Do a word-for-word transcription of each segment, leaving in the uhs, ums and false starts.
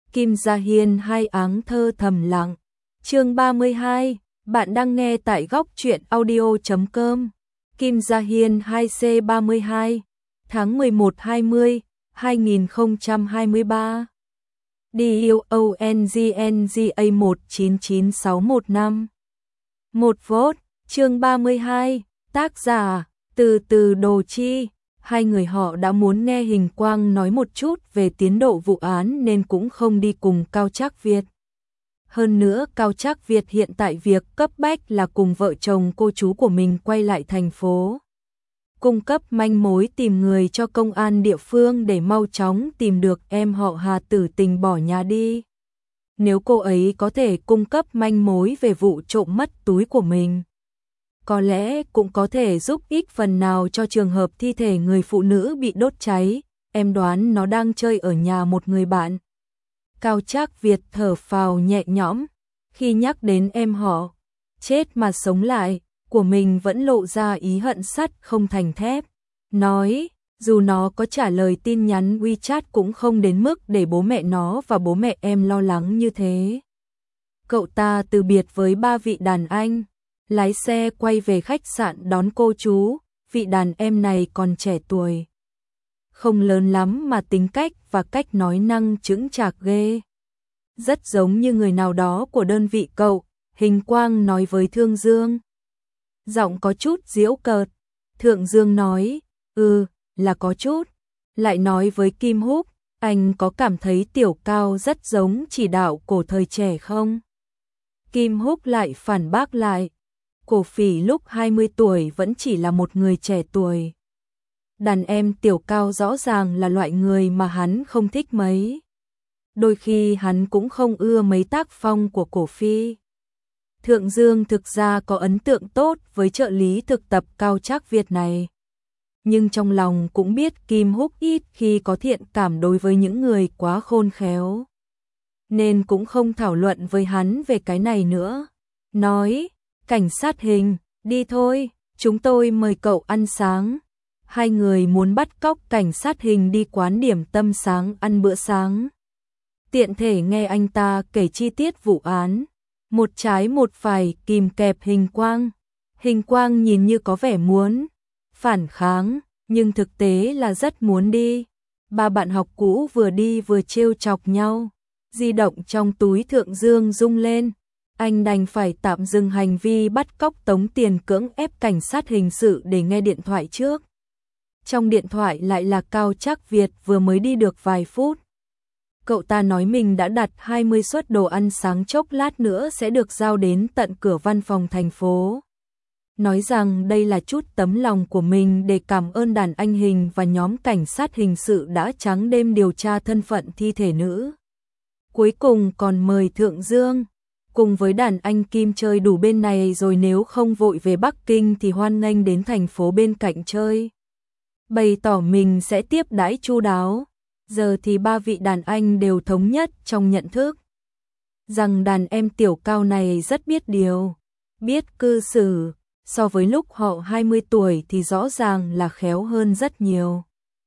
Kim Gia Hiên hai áng thơ thầm lặng. Chương ba mươi hai, bạn đang nghe tại góc truyện audio chấm com. Kim Gia Hiên hai C ba mươi hai, tháng mười một hai mươi, hai nghìn không trăm hai mươi ba. D U O N G N G A một chín chín sáu một năm. Một vote, chương ba mươi hai, tác giả, từ từ Đồ Chi. Hai người họ đã muốn nghe Hình Quang nói một chút về tiến độ vụ án nên cũng không đi cùng Cao Trác Việt. Hơn nữa Cao Trác Việt hiện tại việc cấp bách là cùng vợ chồng cô chú của mình quay lại thành phố. Cung cấp manh mối tìm người cho công an địa phương để mau chóng tìm được em họ Hà tử tình bỏ nhà đi. Nếu cô ấy có thể cung cấp manh mối về vụ trộm mất túi của mình, có lẽ cũng có thể giúp ích phần nào cho trường hợp thi thể người phụ nữ bị đốt cháy. Em đoán nó đang chơi ở nhà một người bạn. Cao Trác Việt thở phào nhẹ nhõm khi nhắc đến em họ chết mà sống lại của mình, vẫn lộ ra ý hận sắt không thành thép. Nói, dù nó có trả lời tin nhắn WeChat cũng không đến mức để bố mẹ nó và bố mẹ em lo lắng như thế. Cậu ta từ biệt với ba vị đàn anh, lái xe quay về khách sạn đón cô chú. Vị đàn em này còn trẻ tuổi, không lớn lắm mà tính cách và cách nói năng chững chạc ghê. Rất giống như người nào đó của đơn vị cậu, Hình Quang nói với Thương Dương. Giọng có chút giễu cợt. Thượng Dương nói, ừ, là có chút. Lại nói với Kim Húc, anh có cảm thấy Tiểu Cao rất giống chỉ đạo cổ thời trẻ không? Kim Húc lại phản bác lại, Cổ Phỉ lúc hai mươi tuổi vẫn chỉ là một người trẻ tuổi. Đàn em Tiểu Cao rõ ràng là loại người mà hắn không thích mấy. Đôi khi hắn cũng không ưa mấy tác phong của Cổ Phi. Thượng Dương thực ra có ấn tượng tốt với trợ lý thực tập Cao Trác Việt này. Nhưng trong lòng cũng biết Kim Húc ít khi có thiện cảm đối với những người quá khôn khéo, nên cũng không thảo luận với hắn về cái này nữa. Nói, cảnh sát Hình, đi thôi, chúng tôi mời cậu ăn sáng. Hai người muốn bắt cóc cảnh sát Hình đi quán điểm tâm sáng ăn bữa sáng. Tiện thể nghe anh ta kể chi tiết vụ án. Một trái một phải kìm kẹp Hình Quang. Hình Quang nhìn như có vẻ muốn phản kháng, nhưng thực tế là rất muốn đi. Ba bạn học cũ vừa đi vừa trêu chọc nhau. Di động trong túi Thượng Dương rung lên. Anh đành phải tạm dừng hành vi bắt cóc tống tiền cưỡng ép cảnh sát hình sự để nghe điện thoại trước. Trong điện thoại lại là Cao Trác Việt vừa mới đi được vài phút. Cậu ta nói mình đã đặt hai mươi suất đồ ăn sáng chốc lát nữa sẽ được giao đến tận cửa văn phòng thành phố. Nói rằng đây là chút tấm lòng của mình để cảm ơn đàn anh Hình và nhóm cảnh sát hình sự đã trắng đêm điều tra thân phận thi thể nữ. Cuối cùng còn mời Thượng Dương cùng với đàn anh Kim chơi đủ bên này, rồi nếu không vội về Bắc Kinh thì hoan nghênh đến thành phố bên cạnh chơi. Bày tỏ mình sẽ tiếp đãi chu đáo. Giờ thì ba vị đàn anh đều thống nhất trong nhận thức rằng đàn em Tiểu Cao này rất biết điều, biết cư xử, so với lúc họ hai mươi tuổi thì rõ ràng là khéo hơn rất nhiều.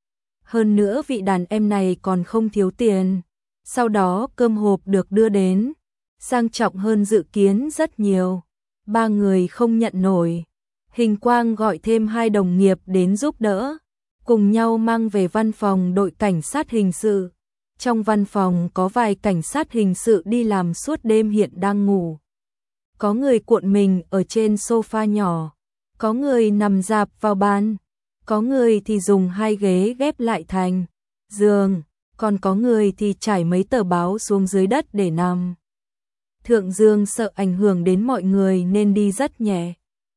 Hơn nữa vị đàn em này còn không thiếu tiền. Sau đó cơm hộp được đưa đến, sang trọng hơn dự kiến rất nhiều. Ba người không nhận nổi. Hình Quang gọi thêm hai đồng nghiệp đến giúp đỡ, cùng nhau mang về văn phòng đội cảnh sát hình sự. Trong văn phòng có vài cảnh sát hình sự đi làm suốt đêm hiện đang ngủ. Có người cuộn mình ở trên sofa nhỏ, có người nằm rạp vào bàn, có người thì dùng hai ghế ghép lại thành giường, còn có người thì trải mấy tờ báo xuống dưới đất để nằm. Thượng Dương sợ ảnh hưởng đến mọi người nên đi rất nhẹ.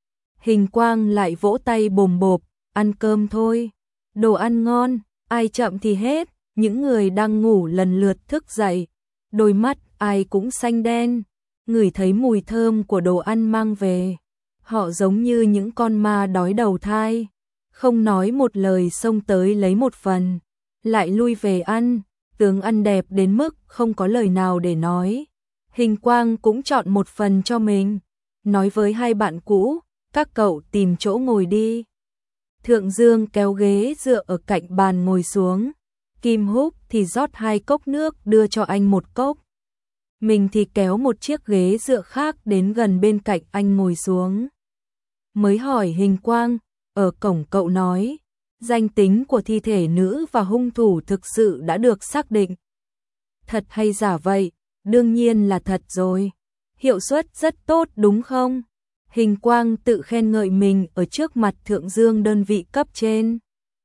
Hình Quang lại vỗ tay bồm bộp, ăn cơm thôi. Đồ ăn ngon, ai chậm thì hết. Những người đang ngủ lần lượt thức dậy, đôi mắt ai cũng xanh đen, ngửi thấy mùi thơm của đồ ăn mang về. Họ giống như những con ma đói đầu thai, không nói một lời xông tới lấy một phần, lại lui về ăn. Tướng ăn đẹp đến mức không có lời nào để nói. Hình Quang cũng chọn một phần cho mình, nói với hai bạn cũ, các cậu tìm chỗ ngồi đi. Thượng Dương kéo ghế dựa ở cạnh bàn ngồi xuống. Kim Húc, thì rót hai cốc nước đưa cho anh một cốc. Mình thì kéo một chiếc ghế dựa khác đến gần bên cạnh anh ngồi xuống. Mới hỏi Hình Quang, ở cổng cậu nói, danh tính của thi thể nữ và hung thủ thực sự đã được xác định. Thật hay giả vậy? Đương nhiên là thật rồi. Hiệu suất rất tốt đúng không? Hình Quang tự khen ngợi mình ở trước mặt thượng dương đơn vị cấp trên.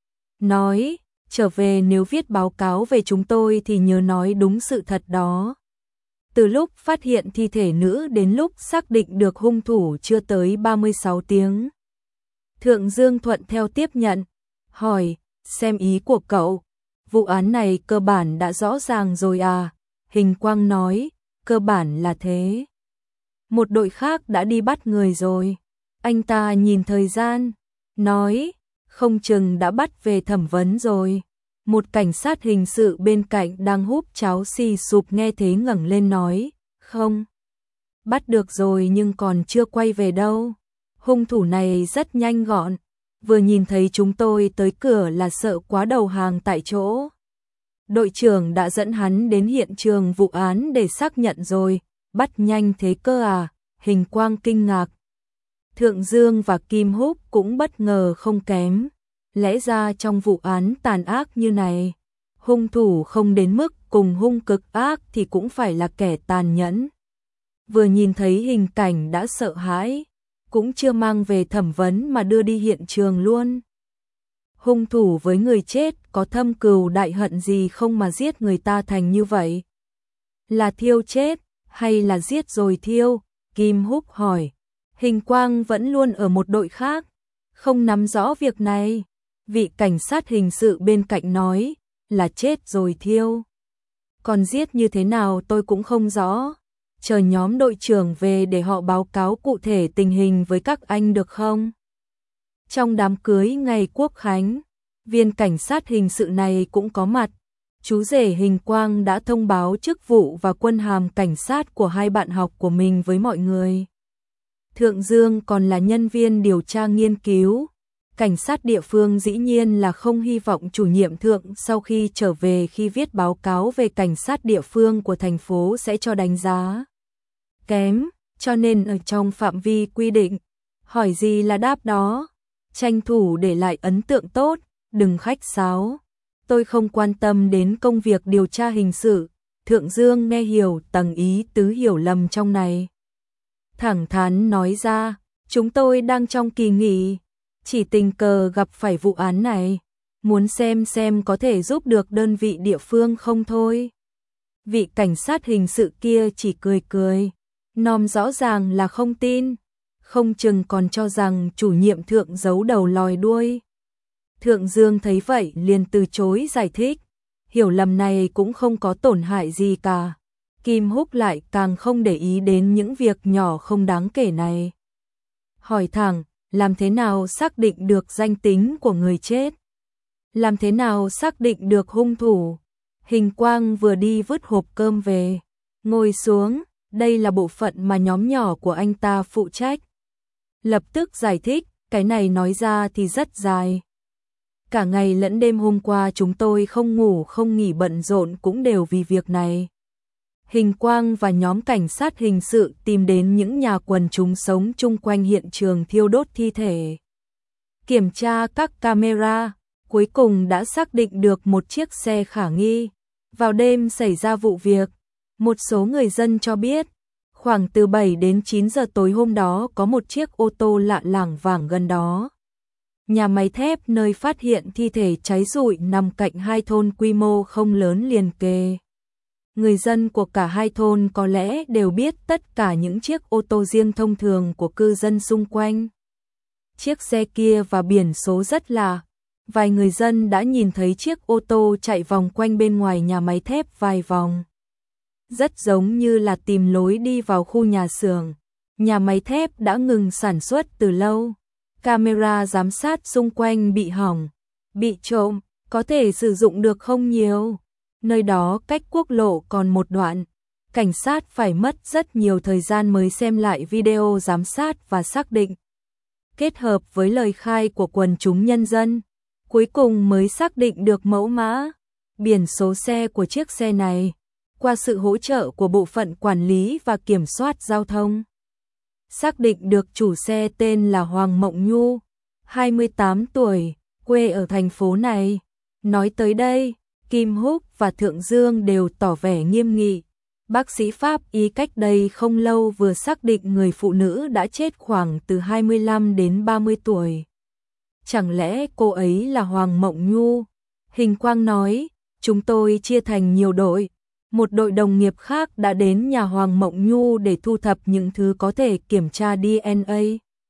Nói, trở về nếu viết báo cáo về chúng tôi thì nhớ nói đúng sự thật đó. Từ lúc phát hiện thi thể nữ đến lúc xác định được hung thủ chưa tới ba mươi sáu tiếng. Thượng Dương thuận theo tiếp nhận, hỏi, xem ý của cậu, vụ án này cơ bản đã rõ ràng rồi à? Hình Quang nói, cơ bản là thế. Một đội khác đã đi bắt người rồi. Anh ta nhìn thời gian, nói, không chừng đã bắt về thẩm vấn rồi. Một cảnh sát hình sự bên cạnh đang húp cháo xì sụp nghe thế ngẩng lên nói, không. Bắt được rồi nhưng còn chưa quay về đâu. Hung thủ này rất nhanh gọn. Vừa nhìn thấy chúng tôi tới cửa là sợ quá đầu hàng tại chỗ. Đội trưởng đã dẫn hắn đến hiện trường vụ án để xác nhận rồi. Bắt nhanh thế cơ à? Hình Quang kinh ngạc. Thượng Dương và Kim Húc cũng bất ngờ không kém. Lẽ ra trong vụ án tàn ác như này, hung thủ không đến mức cùng hung cực ác thì cũng phải là kẻ tàn nhẫn. Vừa nhìn thấy hình cảnh đã sợ hãi, cũng chưa mang về thẩm vấn mà đưa đi hiện trường luôn. Hung thủ với người chết có thâm cừu đại hận gì không mà giết người ta thành như vậy? Là thiêu chết hay là giết rồi thiêu? Kim Húc hỏi. Hình Quang vẫn luôn ở một đội khác, không nắm rõ việc này. Vị cảnh sát hình sự bên cạnh nói, là chết rồi thiêu. Còn giết như thế nào tôi cũng không rõ. Chờ nhóm đội trưởng về để họ báo cáo cụ thể tình hình với các anh được không? Trong đám cưới ngày Quốc Khánh, viên cảnh sát hình sự này cũng có mặt. Chú rể Hình Quang đã thông báo chức vụ và quân hàm cảnh sát của hai bạn học của mình với mọi người. Thượng Dương còn là nhân viên điều tra nghiên cứu. Cảnh sát địa phương dĩ nhiên là không hy vọng chủ nhiệm thượng sau khi trở về khi viết báo cáo về cảnh sát địa phương của thành phố sẽ cho đánh giá kém, cho nên ở trong phạm vi quy định, hỏi gì là đáp đó, tranh thủ để lại ấn tượng tốt, đừng khách sáo. Tôi không quan tâm đến công việc điều tra hình sự. Thượng Dương nghe hiểu tầng ý tứ hiểu lầm trong này. Thẳng thắn nói ra, chúng tôi đang trong kỳ nghỉ, chỉ tình cờ gặp phải vụ án này, muốn xem xem có thể giúp được đơn vị địa phương không thôi. Vị cảnh sát hình sự kia chỉ cười cười, nom rõ ràng là không tin, không chừng còn cho rằng chủ nhiệm thượng giấu đầu lòi đuôi. Thượng Dương thấy vậy liền từ chối giải thích, hiểu lầm này cũng không có tổn hại gì cả. Kim Húc lại càng không để ý đến những việc nhỏ không đáng kể này. Hỏi thẳng, làm thế nào xác định được danh tính của người chết? Làm thế nào xác định được hung thủ? Hình Quang vừa đi vứt hộp cơm về, ngồi xuống, đây là bộ phận mà nhóm nhỏ của anh ta phụ trách. Lập tức giải thích, cái này nói ra thì rất dài. Cả ngày lẫn đêm hôm qua chúng tôi không ngủ không nghỉ bận rộn cũng đều vì việc này. Hình Quang và nhóm cảnh sát hình sự tìm đến những nhà quần chúng sống chung quanh hiện trường thiêu đốt thi thể. Kiểm tra các camera, cuối cùng đã xác định được một chiếc xe khả nghi. Vào đêm xảy ra vụ việc, một số người dân cho biết, khoảng từ bảy đến chín giờ tối hôm đó có một chiếc ô tô lạ lảng vảng gần đó. Nhà máy thép nơi phát hiện thi thể cháy rụi nằm cạnh hai thôn quy mô không lớn liền kề. Người dân của cả hai thôn có lẽ đều biết tất cả những chiếc ô tô riêng thông thường của cư dân xung quanh. Chiếc xe kia và biển số rất lạ. Vài người dân đã nhìn thấy chiếc ô tô chạy vòng quanh bên ngoài nhà máy thép vài vòng. Rất giống như là tìm lối đi vào khu nhà xưởng. Nhà máy thép đã ngừng sản xuất từ lâu. Camera giám sát xung quanh bị hỏng, bị trộm, có thể sử dụng được không nhiều. Nơi đó cách quốc lộ còn một đoạn. Cảnh sát phải mất rất nhiều thời gian mới xem lại video giám sát và xác định. Kết hợp với lời khai của quần chúng nhân dân, cuối cùng mới xác định được mẫu mã. biển số xe của chiếc xe này. Qua sự hỗ trợ của bộ phận quản lý và kiểm soát giao thông, xác định được chủ xe tên là Hoàng Mộng Nhu, hai mươi tám tuổi, quê ở thành phố này. Nói tới đây, Kim Húc và Thượng Dương đều tỏ vẻ nghiêm nghị. Bác sĩ pháp y cách đây không lâu vừa xác định người phụ nữ đã chết khoảng từ hai mươi lăm đến ba mươi tuổi. Chẳng lẽ cô ấy là Hoàng Mộng Nhu? Hình Quang nói, chúng tôi chia thành nhiều đội. Một đội đồng nghiệp khác đã đến nhà Hoàng Mộng Nhu để thu thập những thứ có thể kiểm tra đê en a.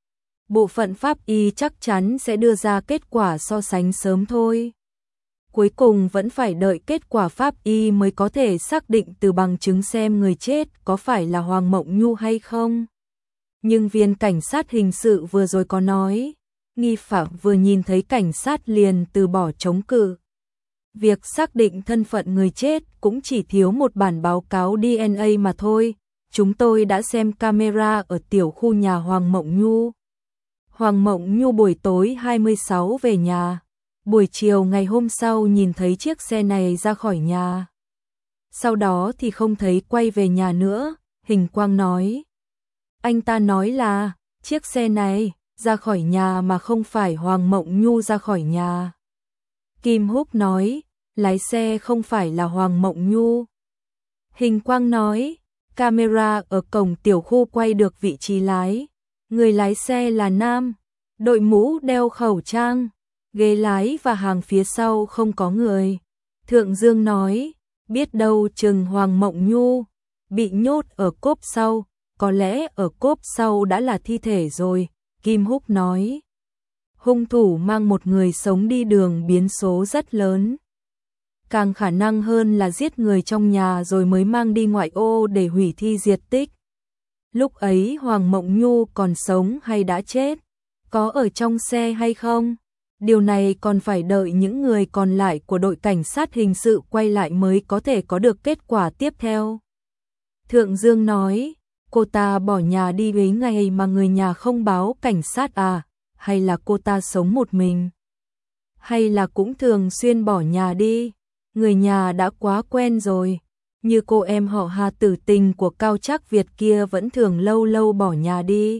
Bộ phận pháp y chắc chắn sẽ đưa ra kết quả so sánh sớm thôi. Cuối cùng vẫn phải đợi kết quả pháp y mới có thể xác định từ bằng chứng xem người chết có phải là Hoàng Mộng Nhu hay không. Nhưng viên cảnh sát hình sự vừa rồi có nói, nghi phạm vừa nhìn thấy cảnh sát liền từ bỏ chống cự. Việc xác định thân phận người chết cũng chỉ thiếu một bản báo cáo đê en a mà thôi. Chúng tôi đã xem camera ở tiểu khu nhà Hoàng Mộng Nhu. Hoàng Mộng Nhu buổi tối hai mươi sáu về nhà. Buổi chiều ngày hôm sau nhìn thấy chiếc xe này ra khỏi nhà. Sau đó thì không thấy quay về nhà nữa, Hình Quang nói. Anh ta nói là, chiếc xe này ra khỏi nhà mà không phải Hoàng Mộng Nhu ra khỏi nhà. Kim Húc nói, lái xe không phải là Hoàng Mộng Nhu. Hình Quang nói, camera ở cổng tiểu khu quay được vị trí lái. Người lái xe là nam, đội mũ đeo khẩu trang, ghế lái và hàng phía sau không có người. Thượng Dương nói, biết đâu chừng Hoàng Mộng Nhu bị nhốt ở cốp sau, có lẽ ở cốp sau đã là thi thể rồi. Kim Húc nói, hung thủ mang một người sống đi đường biến số rất lớn. Càng khả năng hơn là giết người trong nhà rồi mới mang đi ngoại ô để hủy thi diệt tích. Lúc ấy Hoàng Mộng Nhu còn sống hay đã chết? Có ở trong xe hay không? Điều này còn phải đợi những người còn lại của đội cảnh sát hình sự quay lại mới có thể có được kết quả tiếp theo. Thượng Dương nói, cô ta bỏ nhà đi mấy ngày mà người nhà không báo cảnh sát à? Hay là cô ta sống một mình? Hay là cũng thường xuyên bỏ nhà đi? Người nhà đã quá quen rồi. Như cô em họ Hà tử tình của Cao Trác Việt kia vẫn thường lâu lâu bỏ nhà đi.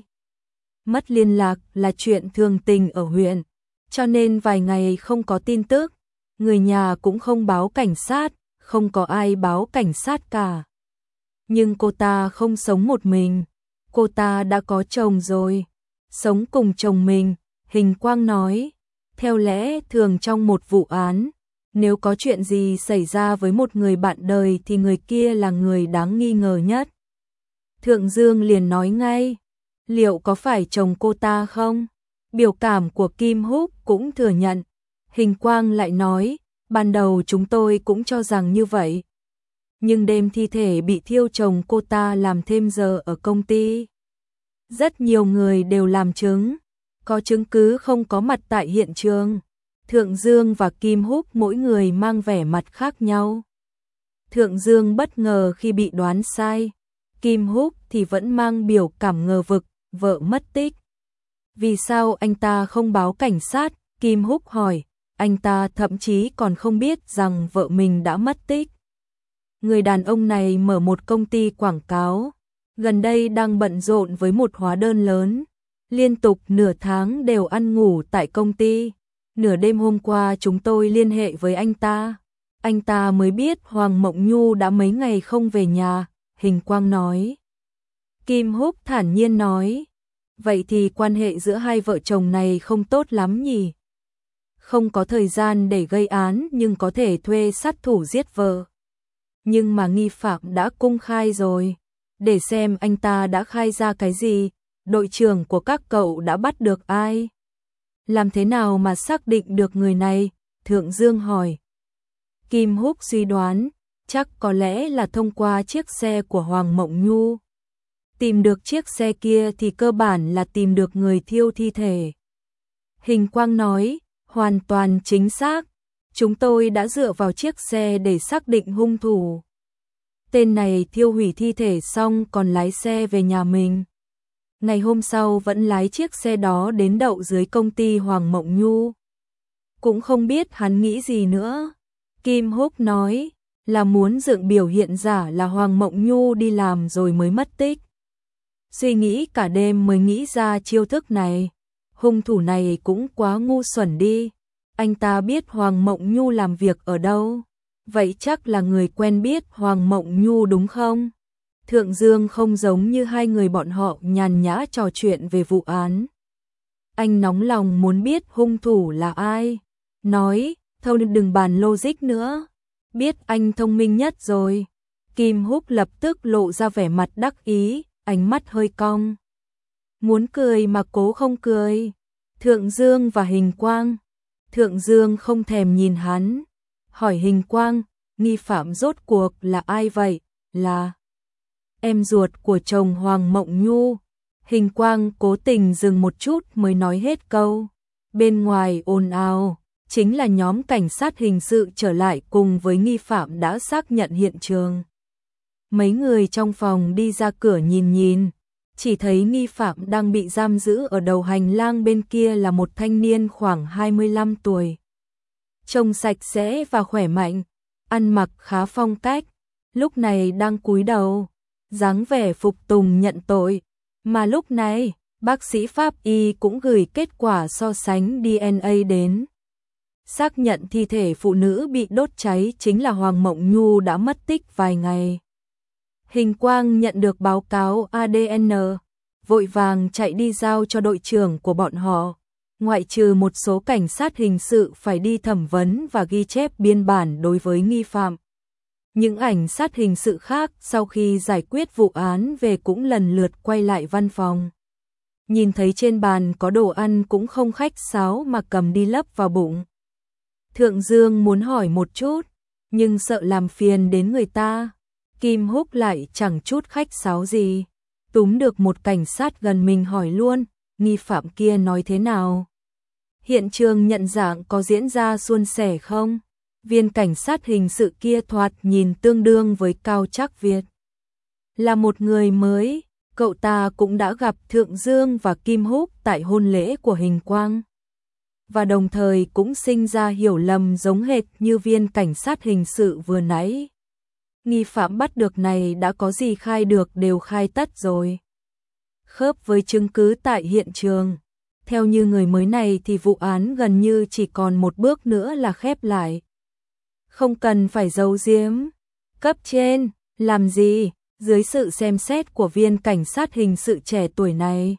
Mất liên lạc là chuyện thường tình ở huyện, cho nên vài ngày không có tin tức. Người nhà cũng không báo cảnh sát, không có ai báo cảnh sát cả. Nhưng cô ta không sống một mình, cô ta đã có chồng rồi, sống cùng chồng mình. Hình Quang nói, theo lẽ thường trong một vụ án, nếu có chuyện gì xảy ra với một người bạn đời thì người kia là người đáng nghi ngờ nhất. Thượng Dương liền nói ngay, liệu có phải chồng cô ta không? Biểu cảm của Kim Húc cũng thừa nhận. Hình Quang lại nói, ban đầu chúng tôi cũng cho rằng như vậy. Nhưng đêm thi thể bị thiêu chồng cô ta làm thêm giờ ở công ty. Rất nhiều người đều làm chứng, có chứng cứ không có mặt tại hiện trường. Thượng Dương và Kim Húc mỗi người mang vẻ mặt khác nhau. Thượng Dương bất ngờ khi bị đoán sai, Kim Húc thì vẫn mang biểu cảm ngờ vực, vợ mất tích. Vì sao anh ta không báo cảnh sát? Kim Húc hỏi, anh ta thậm chí còn không biết rằng vợ mình đã mất tích. Người đàn ông này mở một công ty quảng cáo, gần đây đang bận rộn với một hóa đơn lớn, liên tục nửa tháng đều ăn ngủ tại công ty. Nửa đêm hôm qua chúng tôi liên hệ với anh ta, anh ta mới biết Hoàng Mộng Nhu đã mấy ngày không về nhà. Hình Quang nói. Kim Húc thản nhiên nói, vậy thì quan hệ giữa hai vợ chồng này không tốt lắm nhỉ? Không có thời gian để gây án nhưng có thể thuê sát thủ giết vợ. Nhưng mà nghi phạm đã cung khai rồi, để xem anh ta đã khai ra cái gì. Đội trưởng của các cậu đã bắt được ai? Làm thế nào mà xác định được người này? Thượng Dương hỏi. Kim Húc suy đoán, chắc có lẽ là thông qua chiếc xe của Hoàng Mộng Nhu. Tìm được chiếc xe kia thì cơ bản là tìm được người thiêu thi thể. Hình Quang nói, hoàn toàn chính xác. Chúng tôi đã dựa vào chiếc xe để xác định hung thủ. Tên này thiêu hủy thi thể xong còn lái xe về nhà mình. Ngày hôm sau vẫn lái chiếc xe đó đến đậu dưới công ty Hoàng Mộng Nhu. Cũng không biết hắn nghĩ gì nữa. Kim Húc nói, là muốn dựng biểu hiện giả là Hoàng Mộng Nhu đi làm rồi mới mất tích. Suy nghĩ cả đêm mới nghĩ ra chiêu thức này. Hung thủ này cũng quá ngu xuẩn đi. Anh ta biết Hoàng Mộng Nhu làm việc ở đâu. Vậy chắc là người quen biết Hoàng Mộng Nhu đúng không? Thượng Dương không giống như hai người bọn họ nhàn nhã trò chuyện về vụ án. Anh nóng lòng muốn biết hung thủ là ai. Nói, thôi đừng bàn logic nữa. Biết anh thông minh nhất rồi. Kim Húc lập tức lộ ra vẻ mặt đắc ý, ánh mắt hơi cong. Muốn cười mà cố không cười. Thượng Dương và Hình Quang. Thượng Dương không thèm nhìn hắn. Hỏi Hình Quang, nghi phạm rốt cuộc là ai vậy? Là em ruột của chồng Hoàng Mộng Nhu. Hình Quang cố tình dừng một chút mới nói hết câu. Bên ngoài ồn ào, chính là nhóm cảnh sát hình sự trở lại cùng với nghi phạm đã xác nhận hiện trường. Mấy người trong phòng đi ra cửa nhìn nhìn, chỉ thấy nghi phạm đang bị giam giữ ở đầu hành lang, bên kia là một thanh niên khoảng hai mươi lăm tuổi. Trông sạch sẽ và khỏe mạnh, ăn mặc khá phong cách, lúc này đang cúi đầu, dáng vẻ phục tùng nhận tội. Mà lúc này, bác sĩ pháp y cũng gửi kết quả so sánh đê en a đến. Xác nhận thi thể phụ nữ bị đốt cháy chính là Hoàng Mộng Nhu đã mất tích vài ngày. Hình Quang nhận được báo cáo a đê en, vội vàng chạy đi giao cho đội trưởng của bọn họ. Ngoại trừ một số cảnh sát hình sự phải đi thẩm vấn và ghi chép biên bản đối với nghi phạm. Những ảnh sát hình sự khác sau khi giải quyết vụ án về cũng lần lượt quay lại văn phòng. Nhìn thấy trên bàn có đồ ăn cũng không khách sáo mà cầm đi lấp vào bụng. Thượng Dương muốn hỏi một chút, nhưng sợ làm phiền đến người ta. Kim Húc lại chẳng chút khách sáo gì. Túm được một cảnh sát gần mình hỏi luôn, nghi phạm kia nói thế nào? Hiện trường nhận dạng có diễn ra suôn sẻ không? Viên cảnh sát hình sự kia thoạt nhìn tương đương với Cao Trác Việt. Là một người mới, cậu ta cũng đã gặp Thượng Dương và Kim Húc tại hôn lễ của Hình Quang. Và đồng thời cũng sinh ra hiểu lầm giống hệt như viên cảnh sát hình sự vừa nãy. Nghi phạm bắt được này đã có gì khai được đều khai tất rồi. Khớp với chứng cứ tại hiện trường. Theo như người mới này thì vụ án gần như chỉ còn một bước nữa là khép lại. Không cần phải giấu giếm. Cấp trên, làm gì? Dưới sự xem xét của viên cảnh sát hình sự trẻ tuổi này.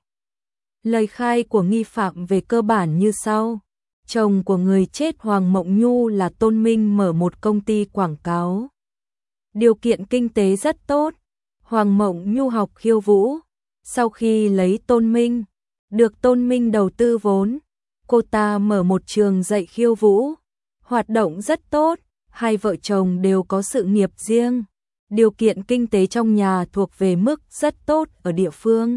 Lời khai của nghi phạm về cơ bản như sau. Chồng của người chết Hoàng Mộng Nhu là Tôn Minh, mở một công ty quảng cáo. Điều kiện kinh tế rất tốt. Hoàng Mộng Nhu học khiêu vũ. Sau khi lấy Tôn Minh, được Tôn Minh đầu tư vốn, cô ta mở một trường dạy khiêu vũ. Hoạt động rất tốt, hai vợ chồng đều có sự nghiệp riêng. Điều kiện kinh tế trong nhà thuộc về mức rất tốt ở địa phương.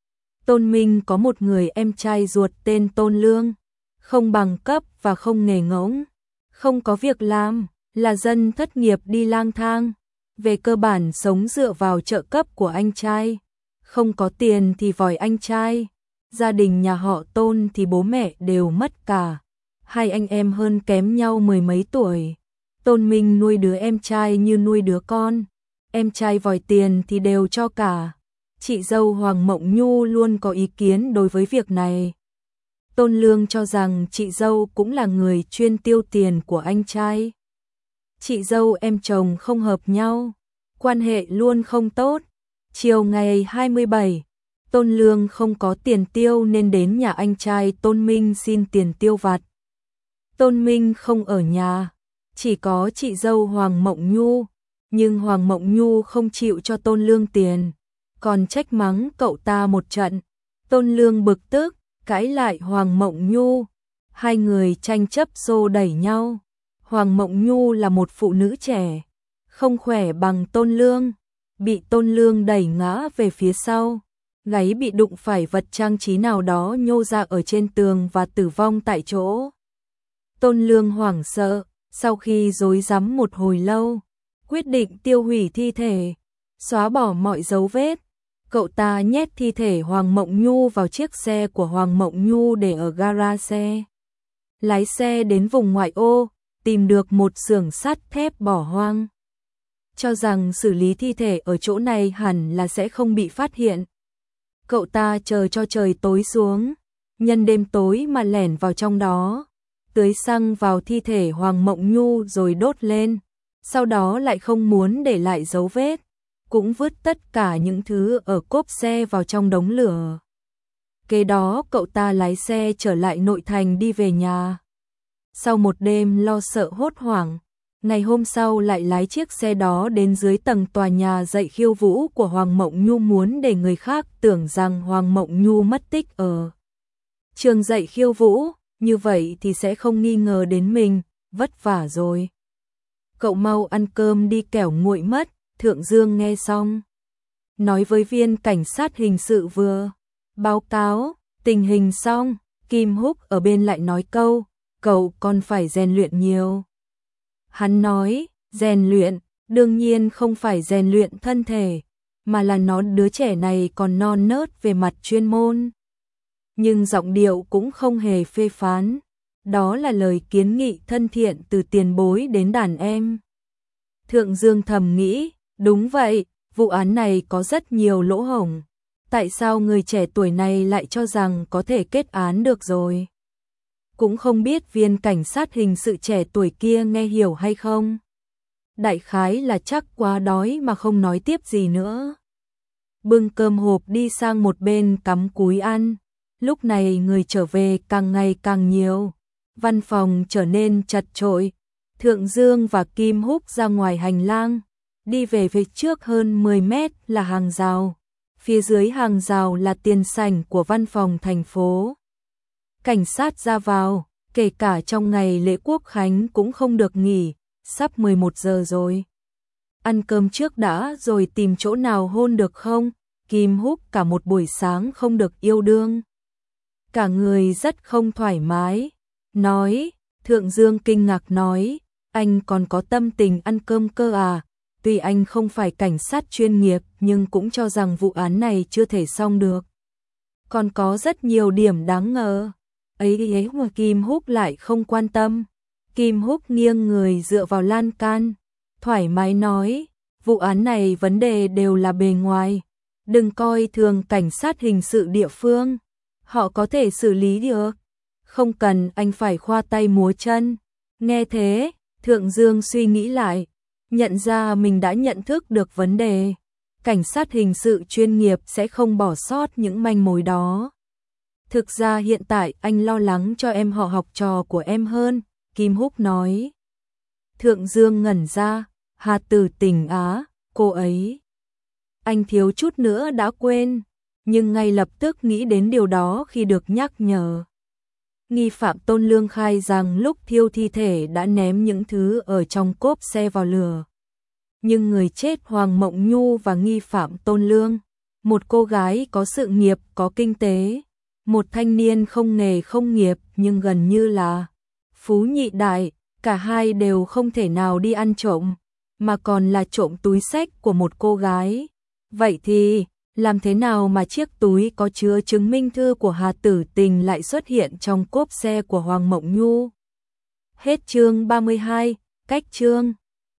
Tôn Minh có một người em trai ruột tên Tôn Lương, không bằng cấp và không nghề ngỗng, không có việc làm, là dân thất nghiệp đi lang thang. Về cơ bản sống dựa vào trợ cấp của anh trai, không có tiền thì vòi anh trai. Gia đình nhà họ Tôn thì bố mẹ đều mất cả, hai anh em hơn kém nhau mười mấy tuổi. Tôn Minh nuôi đứa em trai như nuôi đứa con, em trai vòi tiền thì đều cho cả. Chị dâu Hoàng Mộng Nhu luôn có ý kiến đối với việc này. Tôn Lương cho rằng chị dâu cũng là người chuyên tiêu tiền của anh trai. Chị dâu em chồng không hợp nhau, quan hệ luôn không tốt. Chiều ngày hai mươi bảy, Tôn Lương không có tiền tiêu nên đến nhà anh trai Tôn Minh xin tiền tiêu vặt. Tôn Minh không ở nhà, chỉ có chị dâu Hoàng Mộng Nhu, nhưng Hoàng Mộng Nhu không chịu cho Tôn Lương tiền, còn trách mắng cậu ta một trận. Tôn Lương bực tức, cãi lại Hoàng Mộng Nhu, hai người tranh chấp xô đẩy nhau. Hoàng Mộng Nhu là một phụ nữ trẻ, không khỏe bằng Tôn Lương, bị Tôn Lương đẩy ngã về phía sau, gáy bị đụng phải vật trang trí nào đó nhô ra ở trên tường và tử vong tại chỗ. Tôn Lương hoảng sợ, sau khi rối rắm một hồi lâu, quyết định tiêu hủy thi thể, xóa bỏ mọi dấu vết. Cậu ta nhét thi thể Hoàng Mộng Nhu vào chiếc xe của Hoàng Mộng Nhu để ở gara xe. Lái xe đến vùng ngoại ô, tìm được một xưởng sắt thép bỏ hoang. Cho rằng xử lý thi thể ở chỗ này hẳn là sẽ không bị phát hiện. Cậu ta chờ cho trời tối xuống, nhân đêm tối mà lẻn vào trong đó, tưới xăng vào thi thể Hoàng Mộng Nhu rồi đốt lên, sau đó lại không muốn để lại dấu vết, cũng vứt tất cả những thứ ở cốp xe vào trong đống lửa. Kế đó cậu ta lái xe trở lại nội thành đi về nhà. Sau một đêm lo sợ hốt hoảng, ngày hôm sau lại lái chiếc xe đó đến dưới tầng tòa nhà dạy khiêu vũ của Hoàng Mộng Nhu, muốn để người khác tưởng rằng Hoàng Mộng Nhu mất tích ở trường dạy khiêu vũ, như vậy thì sẽ không nghi ngờ đến mình, vất vả rồi. Cậu mau ăn cơm đi kẻo nguội mất. Thượng Dương nghe xong, nói với viên cảnh sát hình sự vừa báo cáo tình hình xong, Kim Húc ở bên lại nói câu, cậu còn phải rèn luyện nhiều. Hắn nói, rèn luyện, đương nhiên không phải rèn luyện thân thể, mà là nó đứa trẻ này còn non nớt về mặt chuyên môn. Nhưng giọng điệu cũng không hề phê phán, đó là lời kiến nghị thân thiện từ tiền bối đến đàn em. Thượng Dương thầm nghĩ, đúng vậy, vụ án này có rất nhiều lỗ hổng. Tại sao người trẻ tuổi này lại cho rằng có thể kết án được rồi? Cũng không biết viên cảnh sát hình sự trẻ tuổi kia nghe hiểu hay không. Đại khái là chắc quá đói mà không nói tiếp gì nữa. Bưng cơm hộp đi sang một bên cắm cúi ăn. Lúc này người trở về càng ngày càng nhiều. Văn phòng trở nên chật chội. Thượng Dương và Kim Húc ra ngoài hành lang. Đi về phía trước hơn mười mét là hàng rào. Phía dưới hàng rào là tiền sảnh của văn phòng thành phố. Cảnh sát ra vào, kể cả trong ngày lễ quốc khánh cũng không được nghỉ, sắp mười một giờ rồi. Ăn cơm trước đã rồi tìm chỗ nào hôn được không? Kim Húc cả một buổi sáng không được yêu đương. Cả người rất không thoải mái. Nói, Thượng Dương kinh ngạc nói, anh còn có tâm tình ăn cơm cơ à? Tuy anh không phải cảnh sát chuyên nghiệp nhưng cũng cho rằng vụ án này chưa thể xong được. Còn có rất nhiều điểm đáng ngờ. Ấy ấy mà Kim Húc lại không quan tâm. Kim Húc nghiêng người dựa vào lan can, thoải mái nói, vụ án này vấn đề đều là bề ngoài. Đừng coi thường cảnh sát hình sự địa phương. Họ có thể xử lý được. Không cần anh phải khoa tay múa chân. Nghe thế, Thượng Dương suy nghĩ lại. Nhận ra mình đã nhận thức được vấn đề. Cảnh sát hình sự chuyên nghiệp sẽ không bỏ sót những manh mối đó. Thực ra hiện tại anh lo lắng cho em họ học trò của em hơn, Kim Húc nói. Thượng Dương ngẩn ra, Hà Tử Tình á, cô ấy. Anh thiếu chút nữa đã quên, nhưng ngay lập tức nghĩ đến điều đó khi được nhắc nhở. Nghi phạm Tôn Lương khai rằng lúc thiêu thi thể đã ném những thứ ở trong cốp xe vào lửa. Nhưng người chết Hoàng Mộng Nhu và nghi phạm Tôn Lương, một cô gái có sự nghiệp, có kinh tế, một thanh niên không nghề không nghiệp nhưng gần như là phú nhị đại, cả hai đều không thể nào đi ăn trộm, mà còn là trộm túi xách của một cô gái. Vậy thì, làm thế nào mà chiếc túi có chứa chứng minh thư của Hà Tử Tình lại xuất hiện trong cốp xe của Hoàng Mộng Nhu? Hết chương ba mươi hai, cách chương